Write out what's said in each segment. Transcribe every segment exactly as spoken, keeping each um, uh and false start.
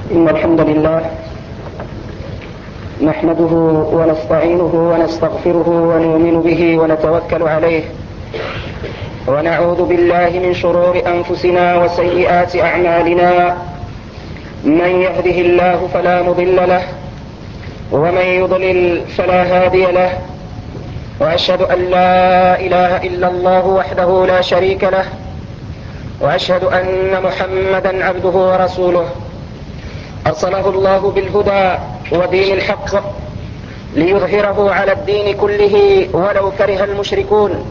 إن الحمد لله نحمده ونستعينه ونستغفره ونؤمن به ونتوكل عليه، ونعوذ بالله من شرور أنفسنا وسيئات أعمالنا. من يهده الله فلا مضل له، ومن يضلل فلا هادي له، وأشهد أن لا إله إلا الله وحده لا شريك له، وأشهد أن محمدا عبده ورسوله أرسله الله بالهدى ودين الحق ليظهره على الدين كله ولو كره المشركون.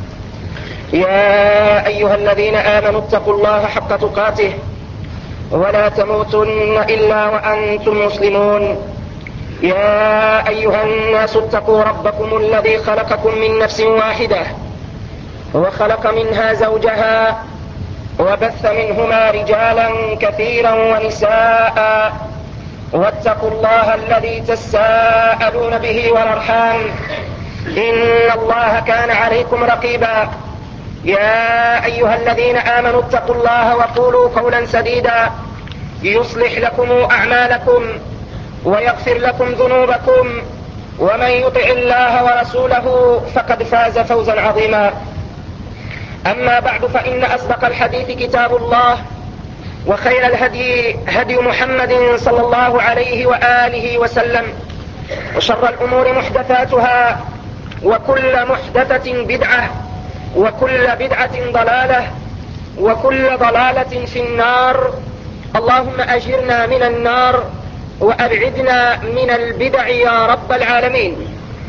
يا أيها الذين آمنوا اتقوا الله حق تقاته ولا تموتن إلا وأنتم مسلمون. يا أيها الناس اتقوا ربكم الذي خلقكم من نفس واحدة وخلق منها زوجها وبث منهما رجالا كثيرا ونساء، واتقوا الله الذي تساءلون به والأرحام إن الله كان عليكم رقيبا. يا أيها الذين آمنوا اتقوا الله وقولوا قولا سديدا يصلح لكم أعمالكم ويغفر لكم ذنوبكم، ومن يطع الله ورسوله فقد فاز فوزا عظيما. أما بعد، فإن أصدق الحديث كتاب الله، وخير الهدي هدي محمد صلى الله عليه وآله وسلم، وشر الأمور محدثاتها، وكل محدثة بدعة، وكل بدعة ضلالة، وكل ضلالة في النار. اللهم أجرنا من النار وأبعدنا من البدع يا رب العالمين.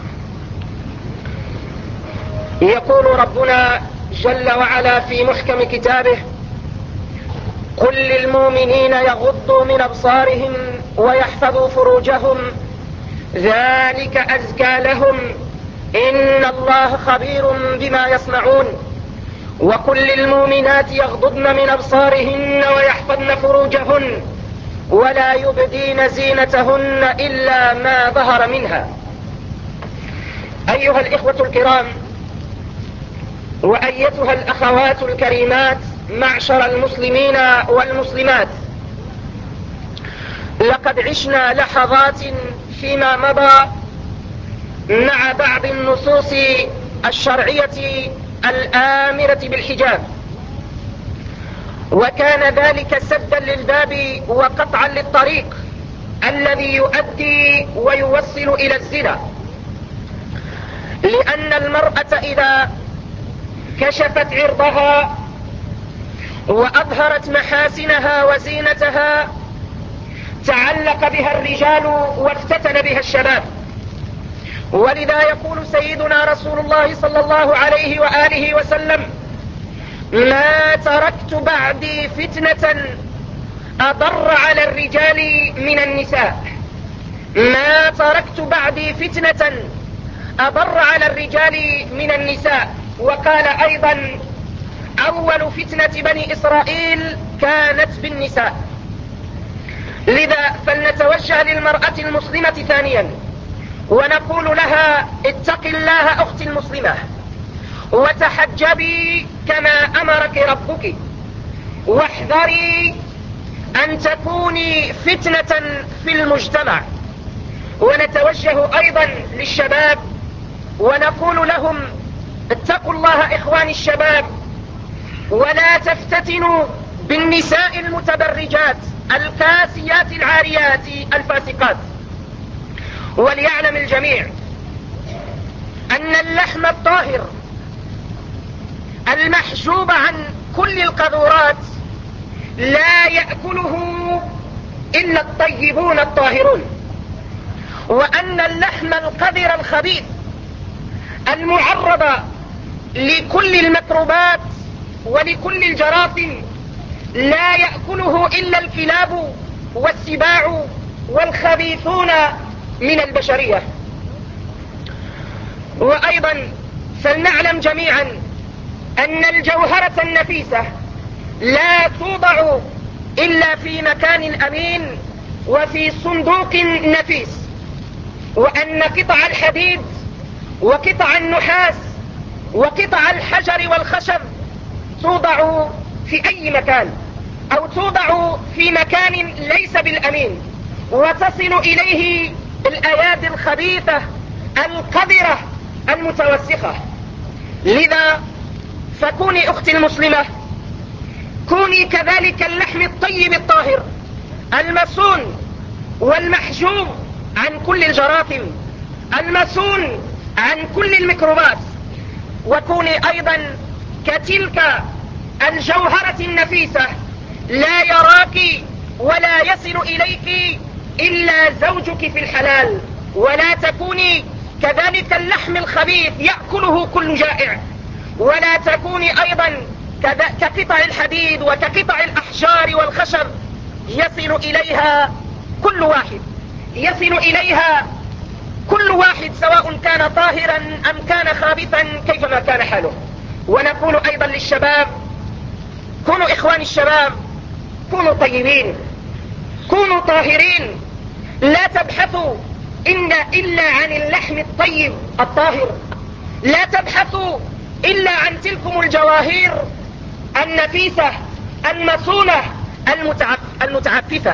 يقول ربنا جل وعلا في محكم كتابه: قل للمؤمنين يغضوا من أبصارهم ويحفظوا فروجهم ذلك أزكى لهم إن الله خبير بما يصنعون. وقل للمؤمنات يغضضن من أبصارهن ويحفظن فروجهن ولا يبدين زينتهن إلا ما ظهر منها. أيها الإخوة الكرام، وأيتها الأخوات الكريمات، معشر المسلمين والمسلمات، لقد عشنا لحظات فيما مضى مع بعض النصوص الشرعية الآمرة بالحجاب، وكان ذلك سدا للباب وقطعا للطريق الذي يؤدي ويوصل إلى الزنا، لأن المرأة إذا كشفت عرضها وأظهرت محاسنها وزينتها تعلق بها الرجال وافتتن بها الشباب. ولذا يقول سيدنا رسول الله صلى الله عليه وآله وسلم: ما تركت بعدي فتنة أضر على الرجال من النساء. ما تركت بعدي فتنة أضر على الرجال من النساء. وقال أيضا: أول فتنة بني إسرائيل كانت بالنساء. لذا فلنتوجه للمرأة المسلمة ثانيا ونقول لها: اتق الله أختي المسلمة، وتحجبي كما أمرك ربك، واحذري أن تكوني فتنة في المجتمع. ونتوجه أيضا للشباب ونقول لهم: اتقوا الله إخواني الشباب، ولا تفتتنوا بالنساء المتبرجات الكاسيات العاريات الفاسقات. وليعلم الجميع أن اللحم الطاهر المحجوب عن كل القذورات لا يأكله إلا الطيبون الطاهرون، وأن اللحم القذر الخبيث المعرض لكل الميكروبات ولكل الجراثيم لا يأكله إلا الكلاب والسباع والخبيثون من البشرية. وأيضا فلنعلم جميعا أن الجوهرة النفيسة لا توضع إلا في مكان أمين وفي صندوق نفيس، وأن قطع الحديد وقطع النحاس وقطع الحجر والخشب توضع في أي مكان، أو توضع في مكان ليس بالأمين وتصل إليه الأيادي الخبيثة القذرة المتوسخة. لذا فكوني أختي المسلمة، كوني كذلك اللحم الطيب الطاهر المصون والمحجوب عن كل الجراثيم، المصون عن كل الميكروبات. وكوني أيضا كتلك الجوهرة النفيسة لا يراك ولا يصل إليك إلا زوجك في الحلال، ولا تكوني كذلك اللحم الخبيث يأكله كل جائع، ولا تكوني أيضا كقطع الحديد وكقطع الأحجار والخشب يصل إليها كل واحد يصل إليها كل واحد سواء كان طاهرا أم كان خابثا كيفما كان حاله. ونقول أيضا للشباب، كونوا إخواني الشباب، كونوا طيبين، كونوا طاهرين، لا تبحثوا إن إلا عن اللحم الطيب الطاهر، لا تبحثوا إلا عن تلكم الجواهر النفيسة المصونة المتعففة.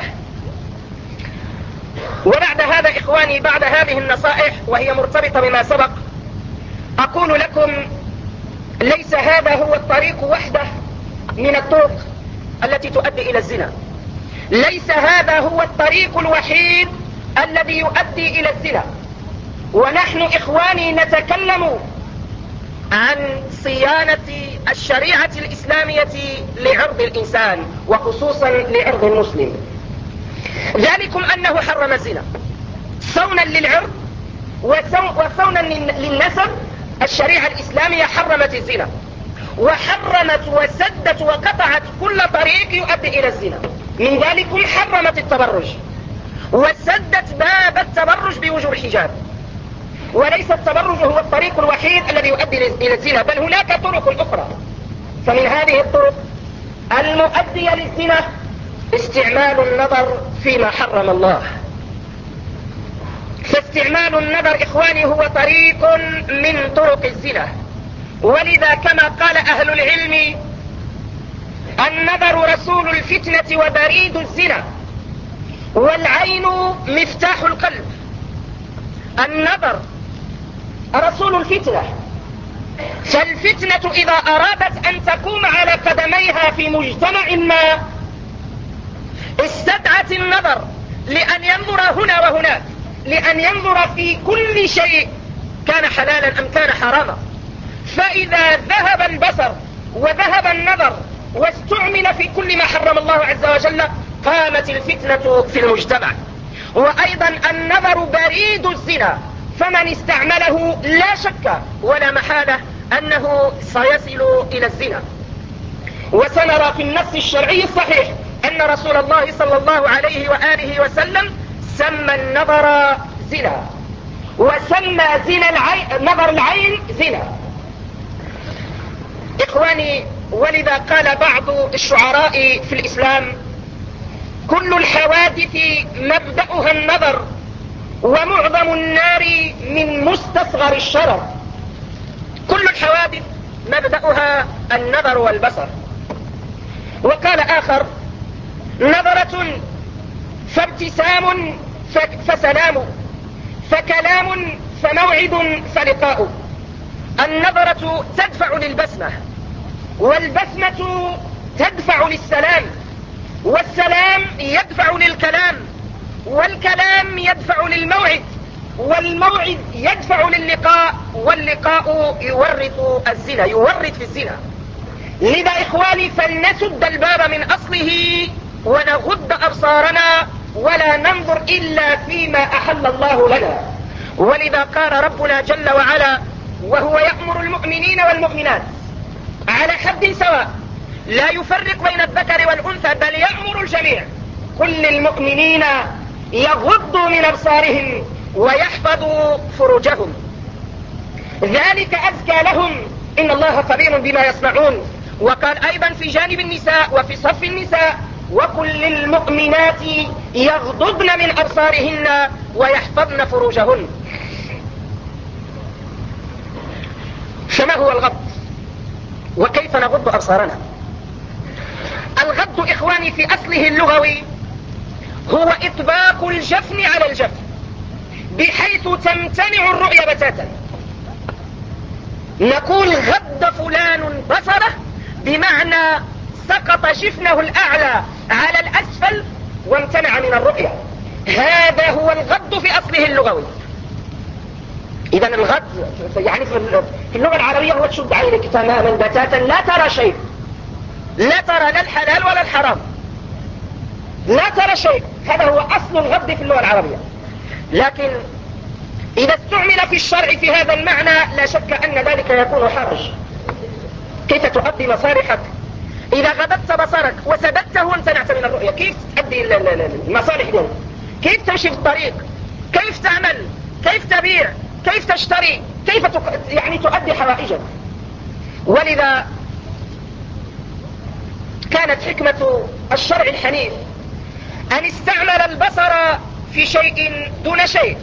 وبعد هذا إخواني، بعد هذه النصائح وهي مرتبطة بما سبق، أقول لكم ليس هذا هو الطريق وحده من الطرق التي تؤدي إلى الزنا، ليس هذا هو الطريق الوحيد الذي يؤدي إلى الزنا. ونحن إخواني نتكلم عن صيانة الشريعة الإسلامية لعرض الإنسان وخصوصا لعرض المسلم. ذلكم أنه حرم الزنا صونا للعرض وصونا للنسب. الشريعة الإسلامية حرمت الزنا، وحرمت وسدت وقطعت كل طريق يؤدي إلى الزنا. من ذلكم حرمت التبرج وسدت باب التبرج بوجوب الحجاب. وليس التبرج هو الطريق الوحيد الذي يؤدي إلى الزنا، بل هناك طرق أخرى. فمن هذه الطرق المؤدية للزنا استعمال النظر فيما حرم الله. فاستعمال النظر إخواني هو طريق من طرق الزنا. ولذا كما قال أهل العلم: النظر رسول الفتنة وبريد الزنا، والعين مفتاح القلب. النظر رسول الفتنة، فالفتنة إذا أرادت أن تقوم على قدميها في مجتمع ما استدعت النظر لأن ينظر هنا وهناك، لأن ينظر في كل شيء كان حلالا أم كان حراما. فإذا ذهب البصر وذهب النظر واستعمل في كل ما حرم الله عز وجل قامت الفتنة في المجتمع. وأيضا النظر بريد الزنا، فمن استعمله لا شك ولا محالة أنه سيصل إلى الزنا. وسنرى في النص الشرعي الصحيح أن رسول الله صلى الله عليه وآله وسلم سمى النظر زنا، وسمى زنا العين نظر العين زنا. إخواني، ولذا قال بعض الشعراء في الإسلام: كل الحوادث مبدأها النظر، ومعظم النار من مستصغر الشرر. كل الحوادث مبدأها النظر والبصر. وقال آخر: نظرة فابتسام فسلام، فكلام فموعد فلقاء. النظرة تدفع للبسمة، والبسمة تدفع للسلام، والسلام يدفع للكلام، والكلام يدفع للموعد، والموعد يدفع للقاء، واللقاء يورث الزنا، يورث في الزنا. لذا إخواني فلنسد الباب من أصله ونغض أبصارنا ولا ننظر إلا فيما أحل الله لنا. ولذا قال ربنا جل وعلا وهو يأمر المؤمنين والمؤمنات على حد سواء لا يفرق بين الذكر والأنثى بل يأمر الجميع: كل المؤمنين يغضوا من أبصارهم ويحفظوا فروجهم، ذلك أزكى لهم إن الله خبير بما يصنعون. وقال أيضا في جانب النساء وفي صف النساء: وكل للمؤمنات يغضضن من أبصارهن ويحفظن فروجهن. فما هو الغض؟ وكيف نغض أبصارنا؟ الغض إخواني في أصله اللغوي هو إطباق الجفن على الجفن بحيث تمتنع الرؤية بتاتا. نقول غض فلان بصره بمعنى سقط جفنه الأعلى على الأسفل وامتنع من الرؤية. هذا هو الغض في أصله اللغوي. إذن الغض يعني في اللغة العربية هو تشد عينك تماما بتاتا لا ترى شيء، لا ترى لا الحلال ولا الحرام، لا ترى شيء. هذا هو أصل الغض في اللغة العربية. لكن إذا استعمل في الشرع في هذا المعنى لا شك أن ذلك يكون حرج. كيف تؤدي مصالحك إذا غضبت بصرك وسددته وامتنعت من الرؤية؟ كيف تؤدي المصالح دي؟ كيف تمشي في الطريق؟ كيف تعمل؟ كيف تبيع؟ كيف تشتري؟ كيف تق... يعني تؤدي حوائجك؟ ولذا كانت حكمة الشرع الحنيف أن استعمل البصر في شيء دون شيء،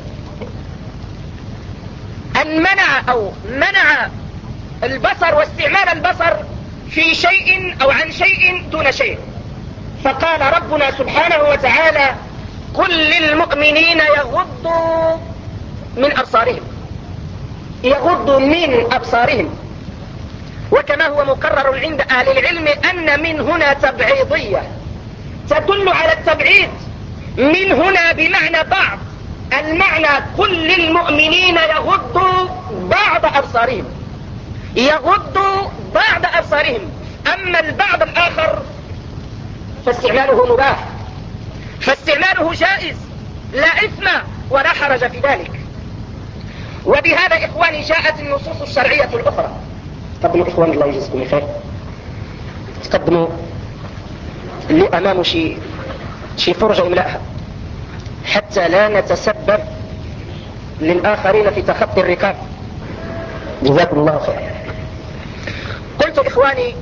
أن منع أو منع البصر واستعمال البصر في شيء أو عن شيء دون شيء. فقال ربنا سبحانه وتعالى: قل للمؤمنين يغضوا من أبصارهم، يغضوا من أبصارهم. وكما هو مقرر عند أهل العلم أن من هنا تبعيضية تدل على التبعيد. من هنا بمعنى بعض، المعنى قل للمؤمنين يغضوا بعض أبصارهم، يغضوا بعض أبصارهم. أما البعض الآخر فاستعماله مباح، فاستعماله جائز، لا إثم ولا حرج في ذلك. وبهذا إخواني جاءت النصوص الشرعية الأخرى. تقدموا إخوان الله يجزكم خير، تقدموا اللي أمامه شي شي فرجة يملأها حتى لا نتسبب للآخرين في تخطي الركاب. جزاكم الله خير. قلت إخواني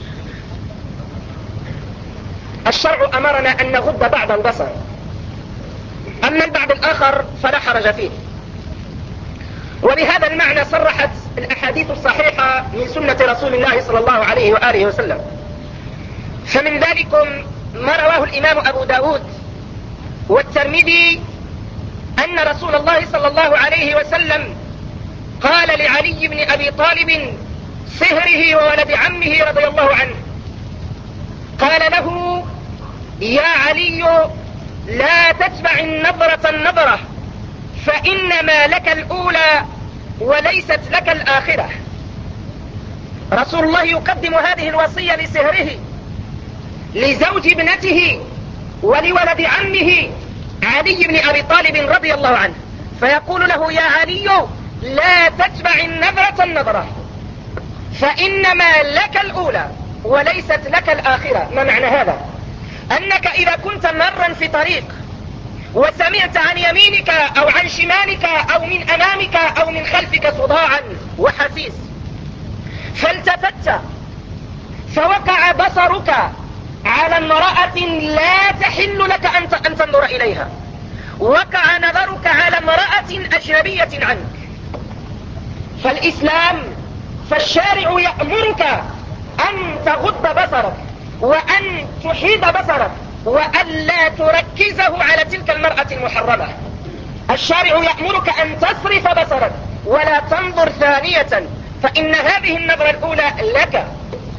الشرع أمرنا أن نغض بعض البصر، أما البعض الآخر فلا حرج فيه. وبهذا المعنى صرحت الأحاديث الصحيحة من سنة رسول الله صلى الله عليه وآله وسلم. فمن ذلكم ما رواه الإمام أبو داود والترمذي أن رسول الله صلى الله عليه وسلم قال لعلي بن أبي طالب صهره وولد عمه رضي الله عنه، قال له: يا علي لا تتبع النظرة النظرة، فإنما لك الأولى وليست لك الآخرة. رسول الله يقدم هذه الوصية لصهره، لزوج ابنته ولولد عمه علي بن أبي طالب رضي الله عنه، فيقول له: يا علي لا تتبع النظرة النظرة، فإنما لك الأولى وليست لك الآخرة. ما معنى هذا؟ أنك إذا كنت مرا في طريق وسمعت عن يمينك أو عن شمالك أو من أمامك أو من خلفك صداعا وحسيس، فالتفت فوقع بصرك على امرأة لا تحل لك أن تنظر إليها، وقع نظرك على امرأة أجنبية عنك، فالإسلام فالشارع يأمرك أن تغض بصرك وأن تحيد بصرك وأن لا تركزه على تلك المرأة المحرمة. الشارع يأمرك أن تصرف بصرك ولا تنظر ثانية، فإن هذه النظرة الأولى لك،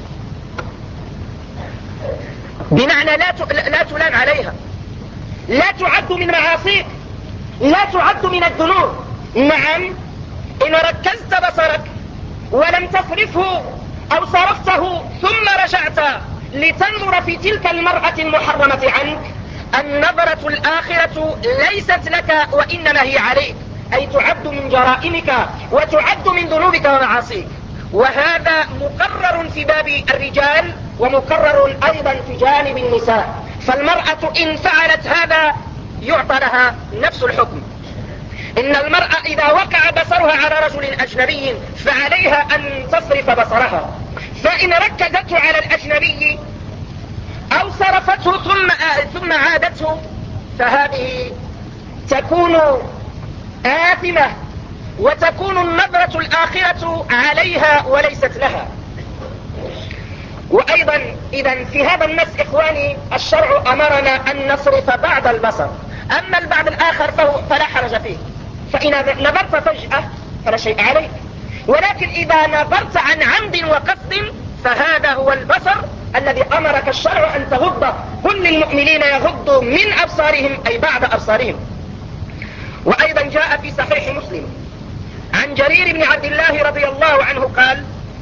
بمعنى لا لا تلام عليها، لا تعد من معاصيك، لا تعد من الذنوب. نعم، إن ركزت بصرك ولم تصرفه أو صرفته ثم رجعت لتنظر في تلك المرأة المحرمة عنك، النظرة الآخرة ليست لك وإنما هي عليك، أي تعد من جرائمك وتعد من ذنوبك ومعاصيك. وهذا مقرر في باب الرجال ومقرر أيضا في جانب النساء، فالمرأة إن فعلت هذا يعطى لها نفس الحكم. إن المرأة إذا وقع بصرها على رجل أجنبي فعليها أن تصرف بصرها، فإن ركزته على الأجنبي أو صرفته ثم ثم عادته فهذه تكون آثمة وتكون النظرة الآخرة عليها وليست لها. وأيضا إذا في هذا النص إخواني الشرع أمرنا أن نصرف بعض البصر، أما البعض الآخر فهو فلا حرج فيه، فإن نظرت فجأة فلا شيء عليك، ولكن إذا نظرت عن عمد وقصد فهذا هو البصر الذي أمرك الشرع أن تغض. كل المؤمنين يغضوا من أبصارهم أي بعد أبصارهم. وأيضا جاء في صحيح مسلم عن جرير بن عبد الله رضي الله عنه قال: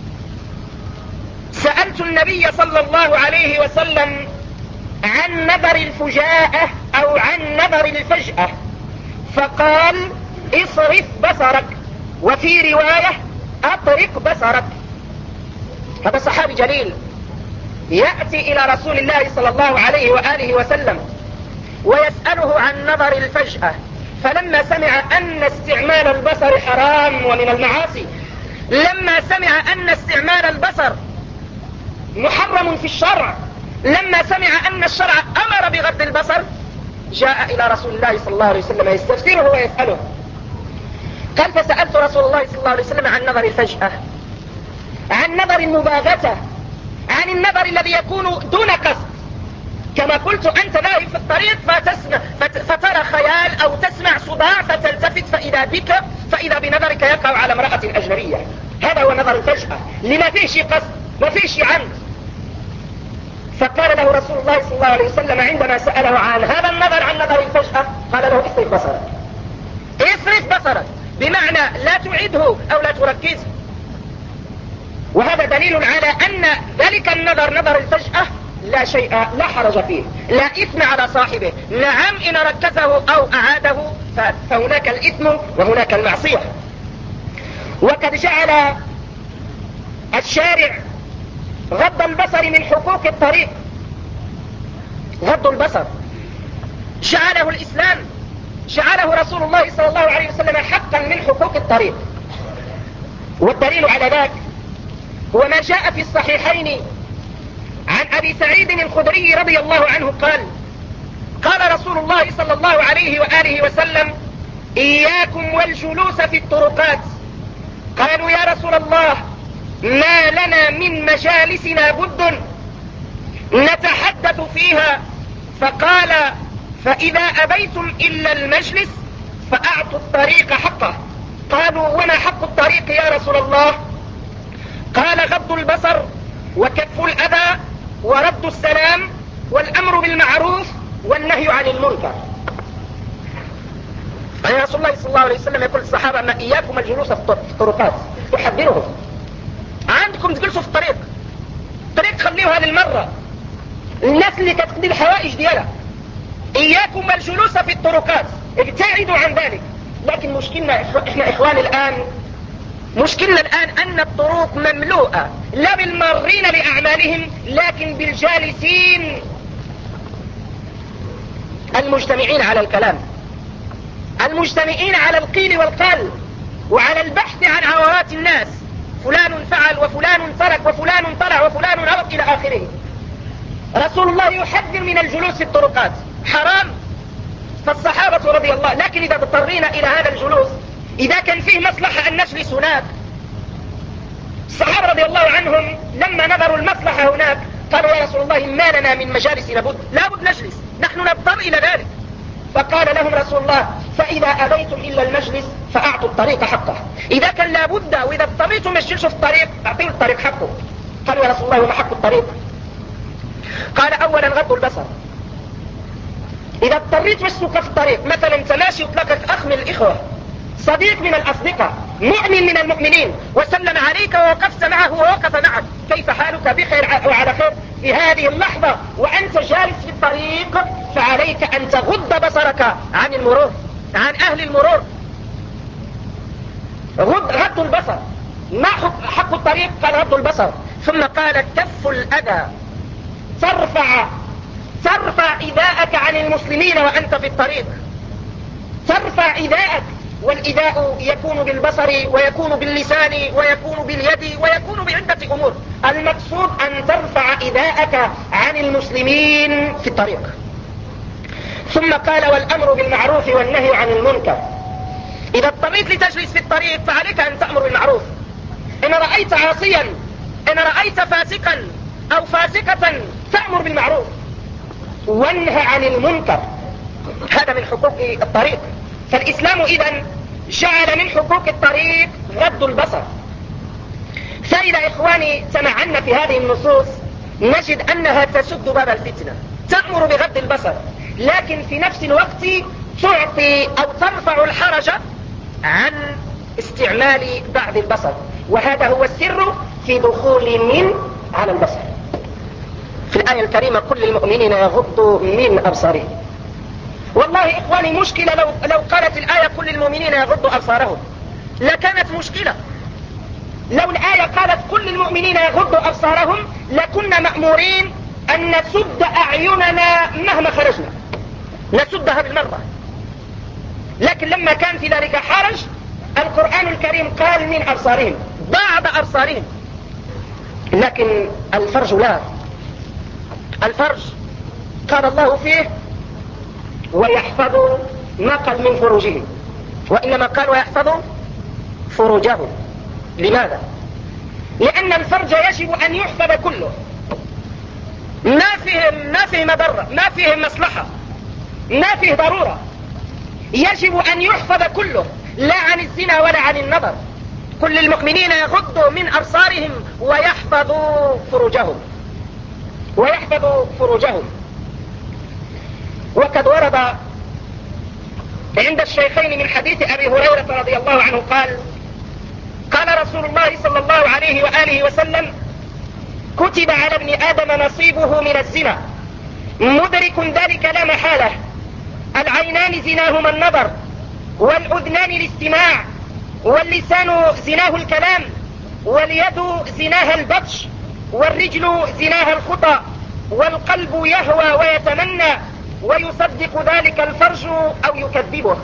سألت النبي صلى الله عليه وسلم عن نظر الفجاءة أو عن نظر الفجأة فقال: اصرف بصرك، وفي رواية اطرق بصرك. هذا صحابي جليل يأتي إلى رسول الله صلى الله عليه وآله وسلم ويسأله عن نظر الفجأة، فلما سمع أن استعمال البصر حرام ومن المعاصي، لما سمع أن استعمال البصر محرم في الشرع، لما سمع أن الشرع أمر بغض البصر، جاء إلى رسول الله صلى الله عليه وسلم يستفسره ويسأله. قال: فسألت رسول الله صلى الله عليه وسلم عن نظر الفجأة، عن نظر المباغتة، عن النظر الذي يكون دون قصد، كما قلت أنت ذاهب في الطريق فتسمع فترى خيال أو تسمع صداع فتلتفت فإذا بك فإذا بنظرك يقع على امرأة أجنبية، هذا هو نظر الفجأة اللي ما فيه شيء قصد ما فيه شيء عمد. فقال له رسول الله صلى الله عليه وسلم عندما سأله عن هذا النظر عن نظر الفجأة قال له: اصرف بصرك، اصرف بصرك، بمعنى لا تعده أو لا تركزه. وهذا دليل على أن ذلك النظر نظر الفجأة لا شيء لا حرج فيه، لا إثم على صاحبه. نعم إن ركزه أو أعاده فهناك الإثم وهناك المعصية. وقد جعل الشارع غض البصر من حقوق الطريق، غض البصر جعله الإسلام، جعله رسول الله صلى الله عليه وسلم حقا من حقوق الطريق. والدليل على ذلك هو ما جاء في الصحيحين عن أبي سعيد الخدري رضي الله عنه قال: قال رسول الله صلى الله عليه وآله وسلم: إياكم والجلوس في الطرقات. قالوا: يا رسول الله ما لنا من مجالسنا بد نتحدث فيها. فقال: فإذا أبيتم إلا المجلس فأعطوا الطريق حقه. قالوا: وما حق الطريق يا رسول الله؟ قال: غض البصر وكف الأذى ورد السلام والأمر بالمعروف والنهي عن المنكر. يعني رسول الله صلى الله عليه وسلم يقول للصحابة: ما إياكم الجلوس في الطرقات، يحذرهم. عندكم تجلسوا في الطريق، الطريق خليه هذه المرة الناس اللي كتقضي الحوائج ديالها. إياكم الجلوس في الطرقات، ابتعدوا عن ذلك. لكن مشكلنا احنا إخواني الآن، مشكلنا الآن أن الطرق مملوءة لا بالمارين لأعمالهم لكن بالجالسين المجتمعين على الكلام، المجتمعين على القيل والقال وعلى البحث عن عورات الناس. فلان فعل وفلان ترك وفلان طلع وفلان هرب إلى آخره. رسول الله يحذر من الجلوس في الطرقات، حرام. فالصحابة رضي الله، لكن إذا اضطرينا إلى هذا الجلوس، إذا كان فيه مصلحة أن نجلس هناك، الصحابة رضي الله عنهم لما نظروا المصلحة هناك قالوا: يا رسول الله ما لنا من مجالس لابد، لابد نجلس، نحن نضطر إلى ذلك. فقال لهم رسول الله: فإذا أبيتم إلا المجلس فأعطوا الطريق حقه. إذا كان لابد وإذا اضطريتم تجلسوا في الطريق أعطوا الطريق حقه. قالوا: يا رسول الله وما حق الطريق؟ قال: أولا غض البصر. إذا اضطريت تسلك في الطريق، مثلا تماشي وتلاقك أخ من الإخوة، صديق من الأصدقاء، مؤمن من المؤمنين، وسلم عليك ووقفت معه ووقف معك، كيف حالك؟ بخير وعلى خير. في هذه اللحظة وأنت جالس في الطريق فعليك أن تغض بصرك عن المرور، عن أهل المرور. غض, غض البصر. ما حق الطريق؟ قال: غض البصر. ثم قال: كف الأذى، ترفع ترفع إيذاءك عن المسلمين وأنت في الطريق، ترفع إيذاءك. والإيذاء يكون بالبصر ويكون باللسان ويكون باليد ويكون بعدة أمور. المقصود أن ترفع إيذاءك عن المسلمين في الطريق. ثم قال: والأمر بالمعروف والنهي عن المنكر. إذا اضطريت لتجلس في الطريق فعليك أن تأمر بالمعروف. إن رأيت عاصيا، إن رأيت فاسقا، أو فاسقة فأمر بالمعروف وانهى عن المنكر. هذا من حقوق الطريق. فالإسلام إذن جعل من حقوق الطريق غض البصر. فإذا إخواني تمعنا في هذه النصوص نجد أنها تسد باب الفتنة، تأمر بغض البصر، لكن في نفس الوقت تعطي أو ترفع الحرج عن استعمال بعض البصر، وهذا هو السر في دخول من على البصر. في الآية الكريمة كل المؤمنين يغضوا من أبصارهم. والله إخواني مشكلة لو, لو قالت الآية كل المؤمنين يغضوا أبصارهم لكانت مشكلة. لو الآية قالت كل المؤمنين يغضوا أبصارهم لكنا مأمورين أن نسد أعيننا مهما خرجنا، نسدها بالمرة. لكن لما كان في ذلك حرج القرآن الكريم قال من أبصارهم بعد أبصارهم. لكن الفرج لا، الفرج قال الله فيه ويحفظوا ما قال من فروجهم، وإنما قال ويحفظوا فروجهم. لماذا؟ لأن الفرج يجب أن يحفظ كله، ما فيه ما فيه مضرة، ما فيه مصلحة، ما فيه ضرورة، يجب أن يحفظ كله، لا عن الزنا ولا عن النظر. كل المؤمنين يغضوا من أبصارهم ويحفظوا فروجهم ويحفظوا فروجهم. وقد ورد عند الشيخين من حديث أبي هريرة رضي الله عنه قال قال رسول الله صلى الله عليه وآله وسلم كتب على ابن آدم نصيبه من الزنا مدرك ذلك لا محالة. العينان زناهما النظر، والأذنان الاستماع، واللسان زناه الكلام، واليد زناها البطش، والرجل زناها الخطى، والقلب يهوى ويتمنى، ويصدق ذلك الفرج أو يكذبه.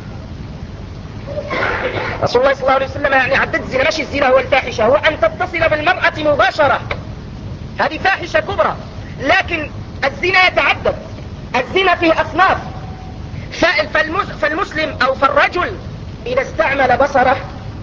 رسول الله صلى الله عليه وسلم يعني عدد الزنا، ماشي الزنا هو الفاحشة، هو أن تتصل بالمرأة مباشرة، هذه فاحشة كبرى. لكن الزنا يتعدد، الزنا فيه أصناف. فالمسلم أو فالرجل إذا استعمل بصره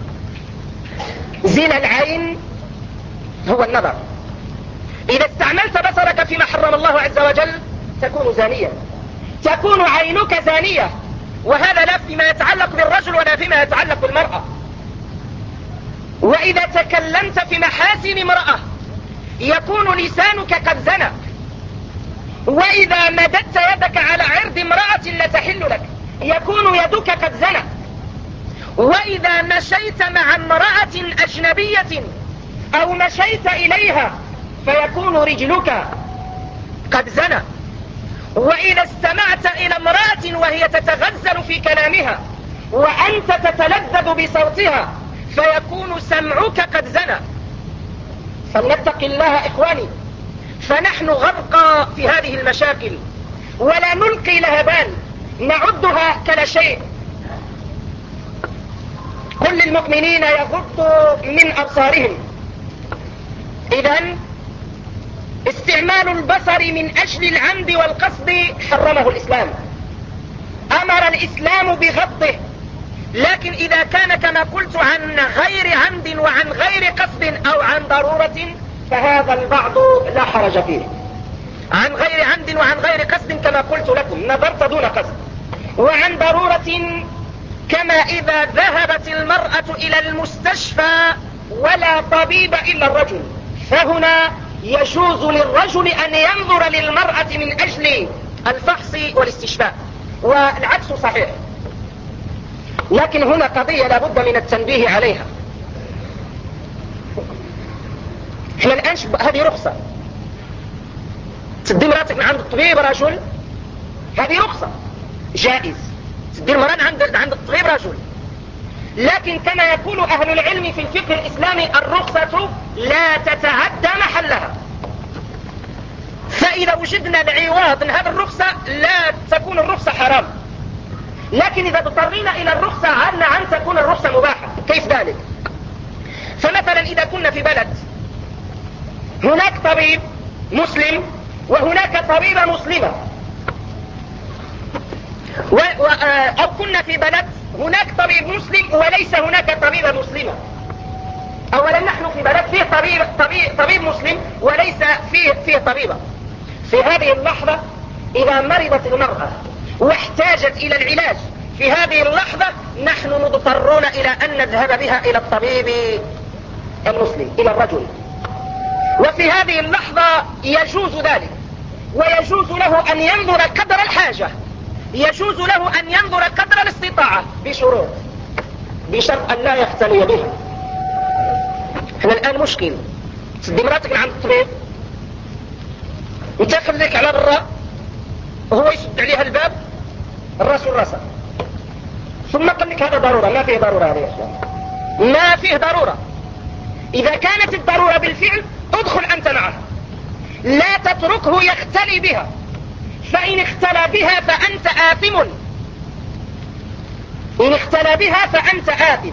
زنا العين هو النظر. إذا استعملت بصرك فيما حرم الله عز وجل تكون زانيا، تكون عينك زانية، وهذا لا فيما يتعلق بالرجل ولا فيما يتعلق بالمرأة. وإذا تكلمت في محاسن امرأة يكون لسانك قد زنى، وإذا مددت يدك على عرض امرأة لا تحل لك يكون يدك قد زنى، وإذا مشيت مع امرأة أجنبية أو مشيت إليها فيكون رجلك قد زنى، وإذا استمعت إلى امرأة وهي تتغزل في كلامها وأنت تتلذذ بصوتها فيكون سمعك قد زنى. فلنتق الله إخواني، فنحن غرقى في هذه المشاكل ولا نلقي لها بال، نعدها كلا شيء. كل المؤمنين يغضوا من أبصارهم. إذن استعمال البصر من أجل العمد والقصد حرمه الإسلام، أمر الإسلام بغضه. لكن إذا كان كما قلت عن غير عمد وعن غير قصد أو عن ضرورة فهذا البعض لا حرج فيه. عن غير عمد وعن غير قصد كما قلت لكم نظرت دون قصد، وعن ضرورة كما إذا ذهبت المرأة إلى المستشفى ولا طبيب إلا الرجل، فهنا يجوز للرجل أن ينظر للمرأة من أجل الفحص والاستشفاء، والعكس صحيح. لكن هنا قضية لابد من التنبيه عليها. احنا الآن هذه رخصة، تدي مراتك من عند الطبيب رجل، هذه رخصة جائز، تدي المرأة عند عند الطبيب رجل. لكن كما يقول أهل العلم في الفقه الإسلامي الرخصة لا تتعدى محلها. فإذا وجدنا العوض من هذه الرخصة لا تكون الرخصة حرام، لكن إذا اضطرينا إلى الرخصة عنا عن تكون الرخصة مباحة. كيف ذلك؟ فمثلا إذا كنا في بلد هناك طبيب مسلم وهناك طبيبة مسلمة، و... و... أو كنا في بلد هناك طبيب مسلم وليس هناك طبيبة مسلمة، اولا نحن في بلد فيه طبيب, طبيب, طبيب مسلم وليس فيه, فيه طبيبة. في هذه اللحظة اذا مرضت المرأة واحتاجت الى العلاج في هذه اللحظة نحن مضطرون الى ان نذهب بها الى الطبيب المسلم، الى الرجل. وفي هذه اللحظة يجوز ذلك، ويجوز له ان ينظر قدر الحاجة، يجوز له ان ينظر قدر الاستطاعة بشروط، بشرط ان لا يختلي بها. احنا الان مشكل تدي مراتك عند الطبيب انت خليك على برا وهو يسد عليها الباب الراس والراسة، ثم قال لك هذا ضرورة. ما فيه ضرورة هذه يا اخوان، ما فيه ضرورة. اذا كانت الضرورة بالفعل ادخل انت معه، لا تتركه يختلي بها، فان اختلى بها فانت آثم، ان اختلى بها فانت آثم.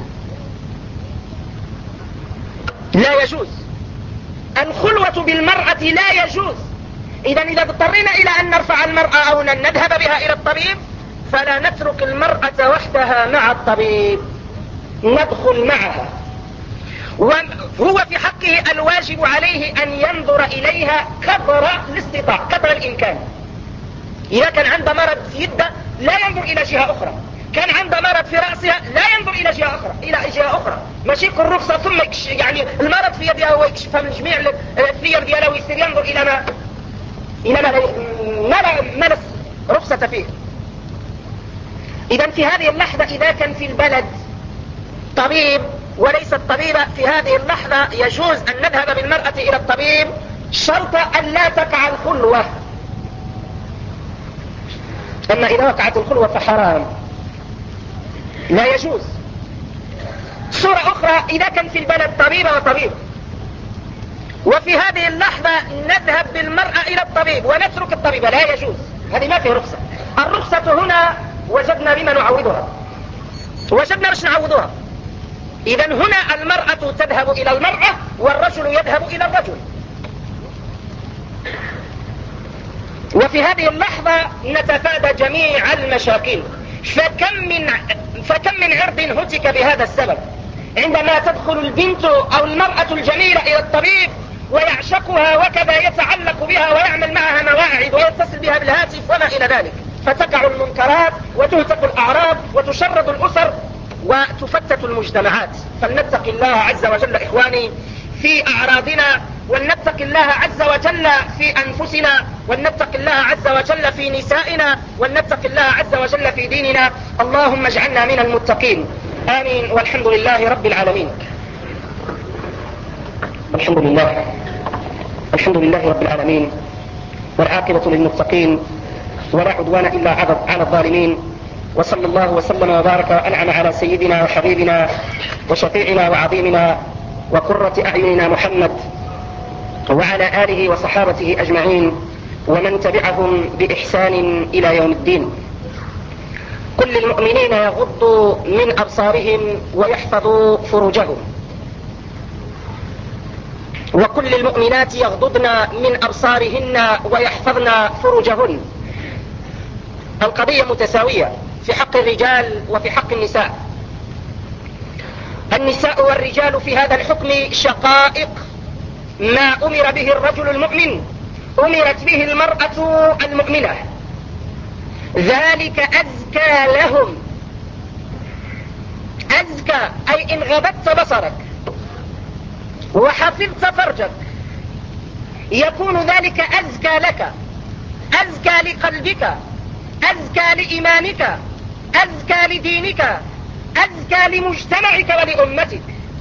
لا يجوز الخلوة بالمرأة، لا يجوز. اذا اذا اضطرينا الى ان نرفع المرأة او ان نذهب بها الى الطبيب فلا نترك المرأة وحدها مع الطبيب، ندخل معها. وهو في حقه الواجب عليه ان ينظر اليها قدر الاستطاعة، قدر الامكان. اذا كان عنده مرض في يده لا ينظر الى جهة اخرى، كان عنده مرض في رأسها لا ينظر الى جهة اخرى، الى جهة اخرى، ماشي يكون رخصة ثم يكشف يعني المرض في يدها هو يكشفها من جميع الثير ديالها ويصير ينظر الى ما الى ما ما, ما, ما رخصة فيه. اذا في هذه اللحظة اذا كان في البلد طبيب وليس الطبيبة، في هذه اللحظة يجوز ان نذهب بالمرأة الى الطبيب شرط ان لا تقع الخلوة. اما اذا وقعت الخلوة فحرام، لا يجوز. صورة اخرى اذا كان في البلد طبيبة وطبيب وفي هذه اللحظة نذهب بالمرأة الى الطبيب ونترك الطبيبة، لا يجوز، هذه ما فيه رخصة. الرخصة هنا وجدنا بما نعوضها، وجدنا باش نعوضها. اذا هنا المرأة تذهب الى المرأة والرجل يذهب الى الرجل. وفي هذه اللحظة نتفادى جميع المشاكل. فكم من فكم من عرض هتك بهذا السبب، عندما تدخل البنت او المرأة الجميلة الى الطبيب ويعشقها وكذا يتعلق بها ويعمل معها مواعظ ويتصل بها بالهاتف وما الى ذلك، فتقع المنكرات وتهتك الاعراض وتشرد الاسر وتفتت المجتمعات. فلنتق الله عز وجل اخواني في اعراضنا، ولنتق الله عز وجل في انفسنا، ولنتق الله عز وجل في نسائنا، ولنتق الله عز وجل في ديننا. اللهم اجعلنا من المتقين، امين، والحمد لله رب العالمين. الحمد لله الحمد لله رب العالمين، والعاقبة للمتقين، ولا عدوان الا على الظالمين. وصلى الله وسلم وبارك وانعم على سيدنا وحبيبنا وشفيعنا وعظيمنا وقرة اعيننا محمد وعلى آله وصحابته أجمعين ومن تبعهم بإحسان إلى يوم الدين. كل المؤمنين يغضوا من أبصارهم ويحفظوا فروجهم، وكل المؤمنات يغضضن من أبصارهن ويحفظن فروجهن. القضية متساوية في حق الرجال وفي حق النساء. النساء والرجال في هذا الحكم شقائق، ما أمر به الرجل المؤمن أمرت به المرأة المؤمنة، ذلك أزكى لهم. أزكى أي إن غضبت بصرك وحفظت فرجك يكون ذلك أزكى لك، أزكى لقلبك، أزكى لإيمانك، أزكى لدينك، أزكى لمجتمعك ولأمتك.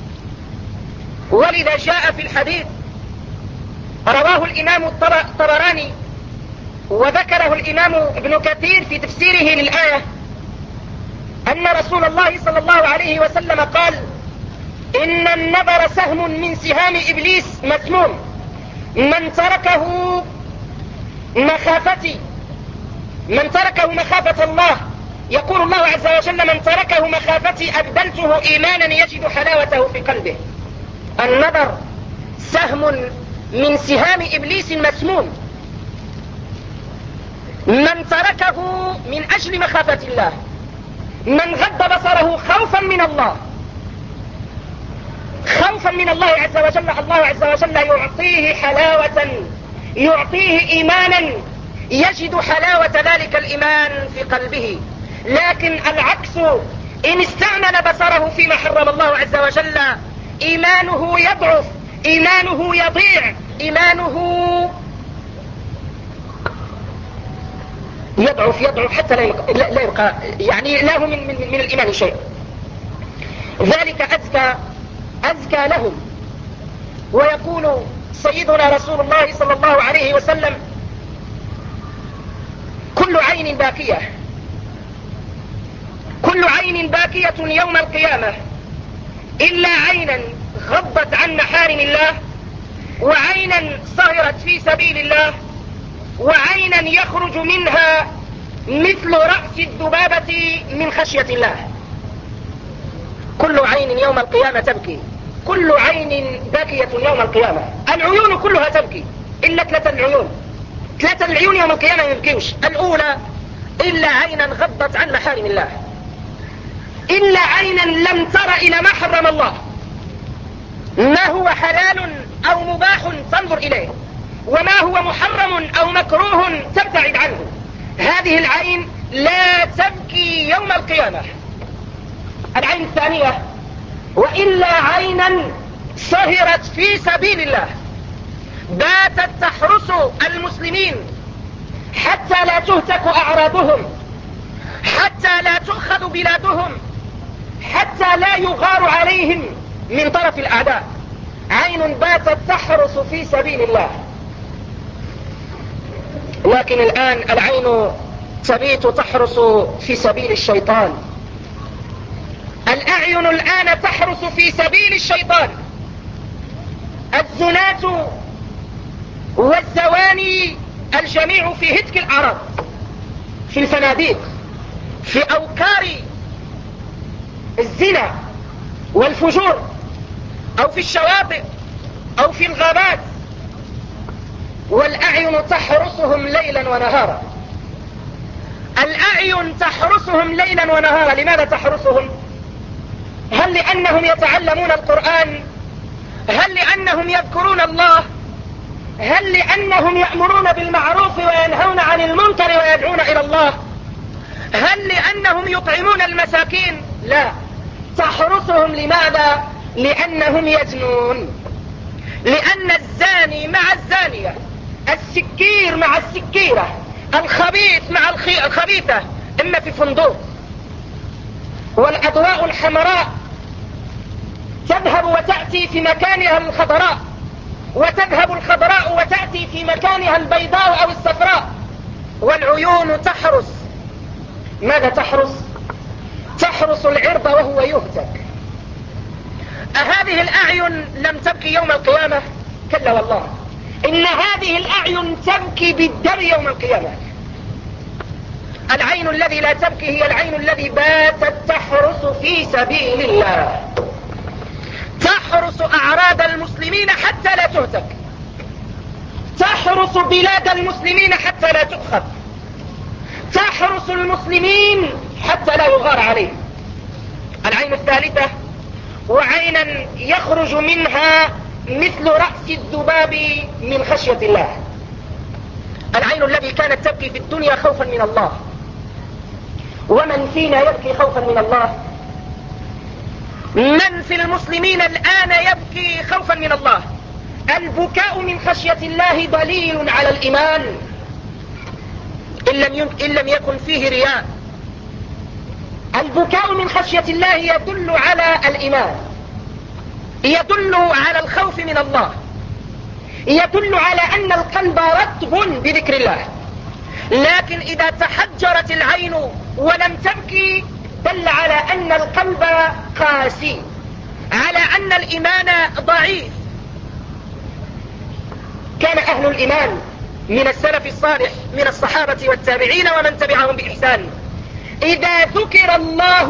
ولذا جاء في الحديث رواه الإمام الطبراني وذكره الإمام ابن كثير في تفسيره للآية أن رسول الله صلى الله عليه وسلم قال: إن النظر سهم من سهام إبليس مسموم، من تركه مخافتي من تركه مخافة الله، يقول الله عز وجل: من تركه مخافتي أبدلته إيمانا يجد حلاوته في قلبه. النظر سهم من سهام إبليس مسموم، من تركه من أجل مخافة الله، من غض بصره خوفا من الله، خوفا من الله عز وجل، الله عز وجل يعطيه حلاوة، يعطيه إيمانا يجد حلاوة ذلك الإيمان في قلبه. لكن العكس، إن استعمل بصره فيما حرم الله عز وجل إيمانه يضعف، إيمانه يضيع، إيمانه يضعف يضعف حتى لا يبقى, لا يبقى يعني له من, من, من الإيمان شيء. ذلك أزكى أزكى لهم. ويقول سيدنا رسول الله صلى الله عليه وسلم: كل عين باكية، كل عين باكية يوم القيامة إلا عينا غضت عن محارم الله، وعينا سهرت في سبيل الله، وعينا يخرج منها مثل رأس الذبابة من خشية الله. كل عين يوم القيامة تبكي، كل عين باكية يوم القيامة. العيون كلها تبكي إلا ثلاثة العيون، ثلاثة العيون يوم القيامة يبكيوش. الأولى إلا عينا غضت عن محارم الله، إلا عينا لم تر إلى ما حرم الله، ما هو حلال أو مباح تنظر إليه، وما هو محرم أو مكروه تبتعد عنه. هذه العين لا تبكي يوم القيامة. العين الثانية: وإلا عينا سهرت في سبيل الله، باتت تحرس المسلمين حتى لا تهتك أعراضهم، حتى لا تؤخذ بلادهم، حتى لا يغار عليهم من طرف الأعداء. عين باتت تحرس في سبيل الله. لكن الآن العين تبيت تحرس في سبيل الشيطان. الأعين الآن تحرس في سبيل الشيطان. الزناة والزواني الجميع في هتك الأعراض، في الفنادق، في أوكار الزنا والفجور، أو في الشواطئ، أو في الغابات، والأعين تحرسهم ليلا ونهارا. الأعين تحرسهم ليلا ونهارا. لماذا تحرسهم؟ هل لأنهم يتعلمون القرآن؟ هل لأنهم يذكرون الله؟ هل لأنهم يأمرون بالمعروف وينهون عن المنكر ويدعون إلى الله؟ هل لأنهم يطعمون المساكين؟ لا، تحرسهم. لماذا؟ لأنهم يزنون. لأن الزاني مع الزانية، السكير مع السكيرة، الخبيث مع الخبيثة، إما في فندق. والأضواء الحمراء تذهب وتأتي في مكانها الخضراء، وتذهب الخضراء وتأتي في مكانها البيضاء أو الصفراء. والعيون تحرس. ماذا تحرس؟ تحرس العرض وهو يهتك. أهذه الأعين لم تبكي يوم القيامة؟ كلا والله، إن هذه الأعين تبكي بالدم يوم القيامة. العين الذي لا تبكي هي العين الذي باتت تحرس في سبيل الله، تحرس أعراض المسلمين حتى لا تهتك، تحرس بلاد المسلمين حتى لا تؤخذ، تحرس المسلمين حتى لا يغار عليهم. العين الثالثة: وعينا يخرج منها مثل رأس الذباب من خشية الله. العين التي كانت تبكي في الدنيا خوفا من الله. ومن فينا يبكي خوفا من الله؟ من في المسلمين الآن يبكي خوفا من الله؟ البكاء من خشية الله دليل على الإيمان، إن لم, إن لم يكن فيه رياء. البكاء من خشية الله يدل على الإيمان، يدل على الخوف من الله، يدل على أن القلب رطب بذكر الله. لكن إذا تحجرت العين ولم تبكي دل على أن القلب قاسي، على أن الإيمان ضعيف. كان أهل الإيمان من السلف الصالح من الصحابة والتابعين ومن تبعهم بإحسان إذا ذكر الله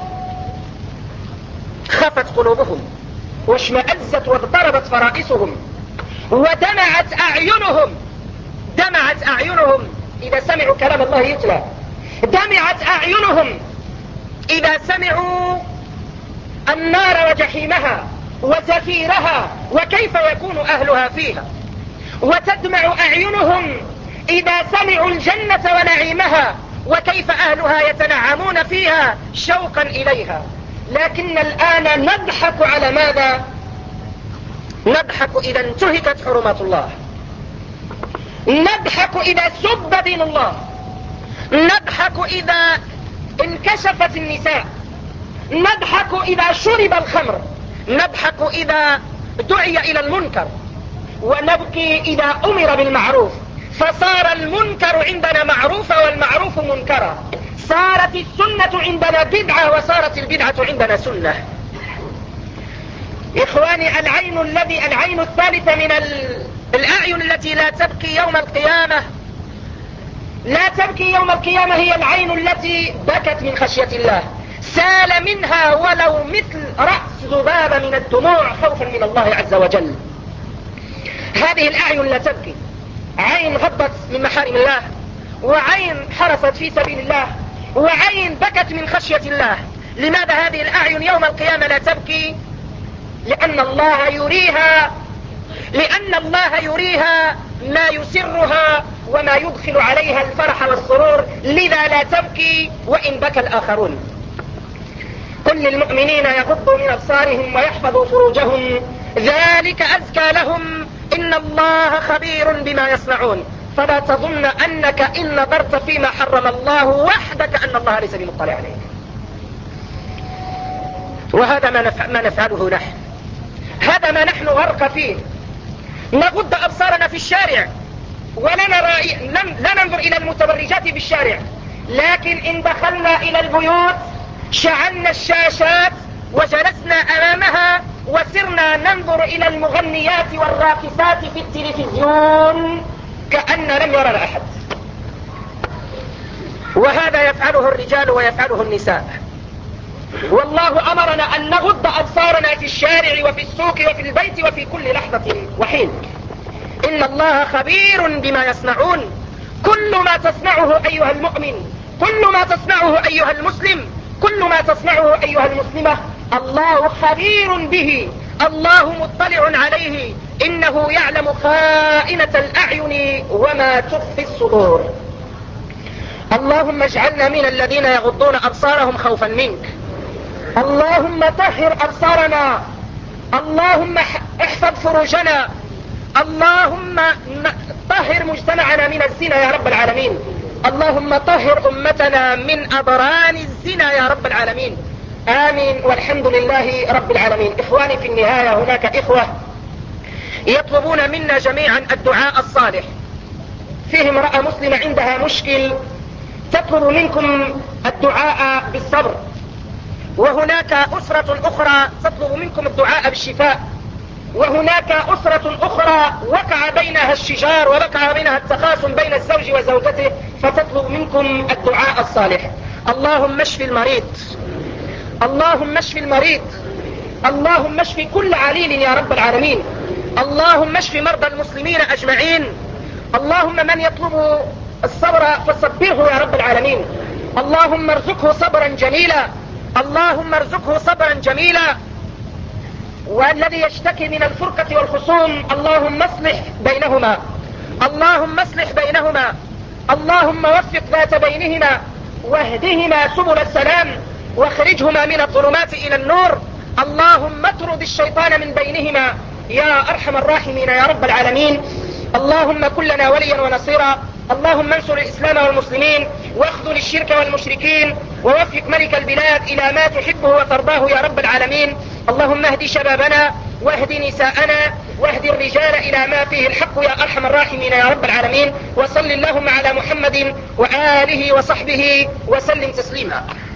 خفت قلوبهم واشمأزت واضطربت فرائسهم ودمعت أعينهم. دمعت أعينهم إذا سمعوا كلام الله يتلى، دمعت أعينهم إذا سمعوا النار وجحيمها وزفيرها وكيف يكون أهلها فيها، وتدمع أعينهم إذا سمعوا الجنة ونعيمها وكيف أهلها يتنعمون فيها شوقا إليها. لكن الآن نضحك على ماذا؟ نضحك إذا انتهكت حرمات الله، نضحك إذا سب دين الله، نضحك إذا انكشفت النساء، نضحك إذا شرب الخمر، نضحك إذا دعي إلى المنكر، ونبكي إذا أمر بالمعروف. فصار المنكر عندنا معروفا والمعروف منكرا، صارت السنة عندنا بدعة وصارت البدعة عندنا سنة. إخواني، العين الذي العين الثالثة من الأعين التي لا تبكي يوم القيامة، لا تبكي يوم القيامة، هي العين التي بكت من خشية الله، سال منها ولو مثل رأس ذبابة من الدموع خوفا من الله عز وجل. هذه الأعين لا تبكي، عين غضت من محارم الله، وعين حرصت في سبيل الله، وعين بكت من خشية الله. لماذا هذه الأعين يوم القيامة لا تبكي؟ لأن الله يريها لأن الله يريها ما يسرها وما يدخل عليها الفرح والسرور، لذا لا تبكي وإن بكى الآخرون. قل للمؤمنين يغضوا من أبصارهم ويحفظوا فروجهم ذلك أزكى لهم إن الله خبير بما يصنعون. فلا تظن أنك إن نظرت فيما حرم الله وحدك أن الله ليس بمطلع عليك. وهذا ما, نفع ما نفعله نحن، هذا ما نحن غرق فيه. نغض أبصارنا في الشارع ولا نرى لا ننظر إلى المتبرجات في الشارع، لكن إن دخلنا إلى البيوت شعلنا الشاشات وجلسنا أمامها وسرنا ننظر إلى المغنيات والراقصات في التلفزيون كأن لم يرنا أحد. وهذا يفعله الرجال ويفعله النساء. والله أمرنا أن نغض أبصارنا في الشارع وفي السوق وفي البيت وفي كل لحظة وحين. إن الله خبير بما يصنعون. كل ما تصنعه أيها المؤمن، كل ما تصنعه أيها المسلم، كل ما تصنعه أيها المسلمة، الله خبير به، الله مطلع عليه، إنه يعلم خائنة الأعين وما تخفي الصدور. اللهم اجعلنا من الذين يغضون أبصارهم خوفا منك. اللهم طهر أبصارنا، اللهم احفظ فروجنا، اللهم طهر مجتمعنا من الزنا يا رب العالمين، اللهم طهر أمتنا من أضران الزنا يا رب العالمين. آمين والحمد لله رب العالمين. إخواني في النهاية، هناك إخوة يطلبون منا جميعا الدعاء الصالح. فيه امرأة مسلمة عندها مشكل تطلب منكم الدعاء بالصبر، وهناك أسرة أخرى تطلب منكم الدعاء بالشفاء، وهناك أسرة أخرى وقع بينها الشجار ووقع بينها التخاصم بين الزوج وزوجته فتطلب منكم الدعاء الصالح. اللهم اشف المريض، اللهم اشف المريض، اللهم اشف كل عليل يا رب العالمين، اللهم اشف مرضى المسلمين أجمعين. اللهم من يطلب الصبر فصبره يا رب العالمين، اللهم ارزقه صبرا جميلا، اللهم ارزقه صبرا جميلا. والذي يشتكي من الفرقة والخصوم اللهم اصلح بينهما، اللهم اصلح بينهما، اللهم وفق ذات بينهما واهدهما سبل السلام واخرجهما من الظلمات إلى النور. اللهم اطرد الشيطان من بينهما يا أرحم الراحمين يا رب العالمين. اللهم كن لنا وليا ونصيرا، اللهم انصر الإسلام والمسلمين واخذل الشرك والمشركين، ووفق ملك البلاد إلى ما تحبه وترضاه يا رب العالمين. اللهم اهد شبابنا واهد نساءنا واهد الرجال إلى ما فيه الحق يا أرحم الراحمين يا رب العالمين. وصل اللهم على محمد وآله وصحبه وسلم تسليما.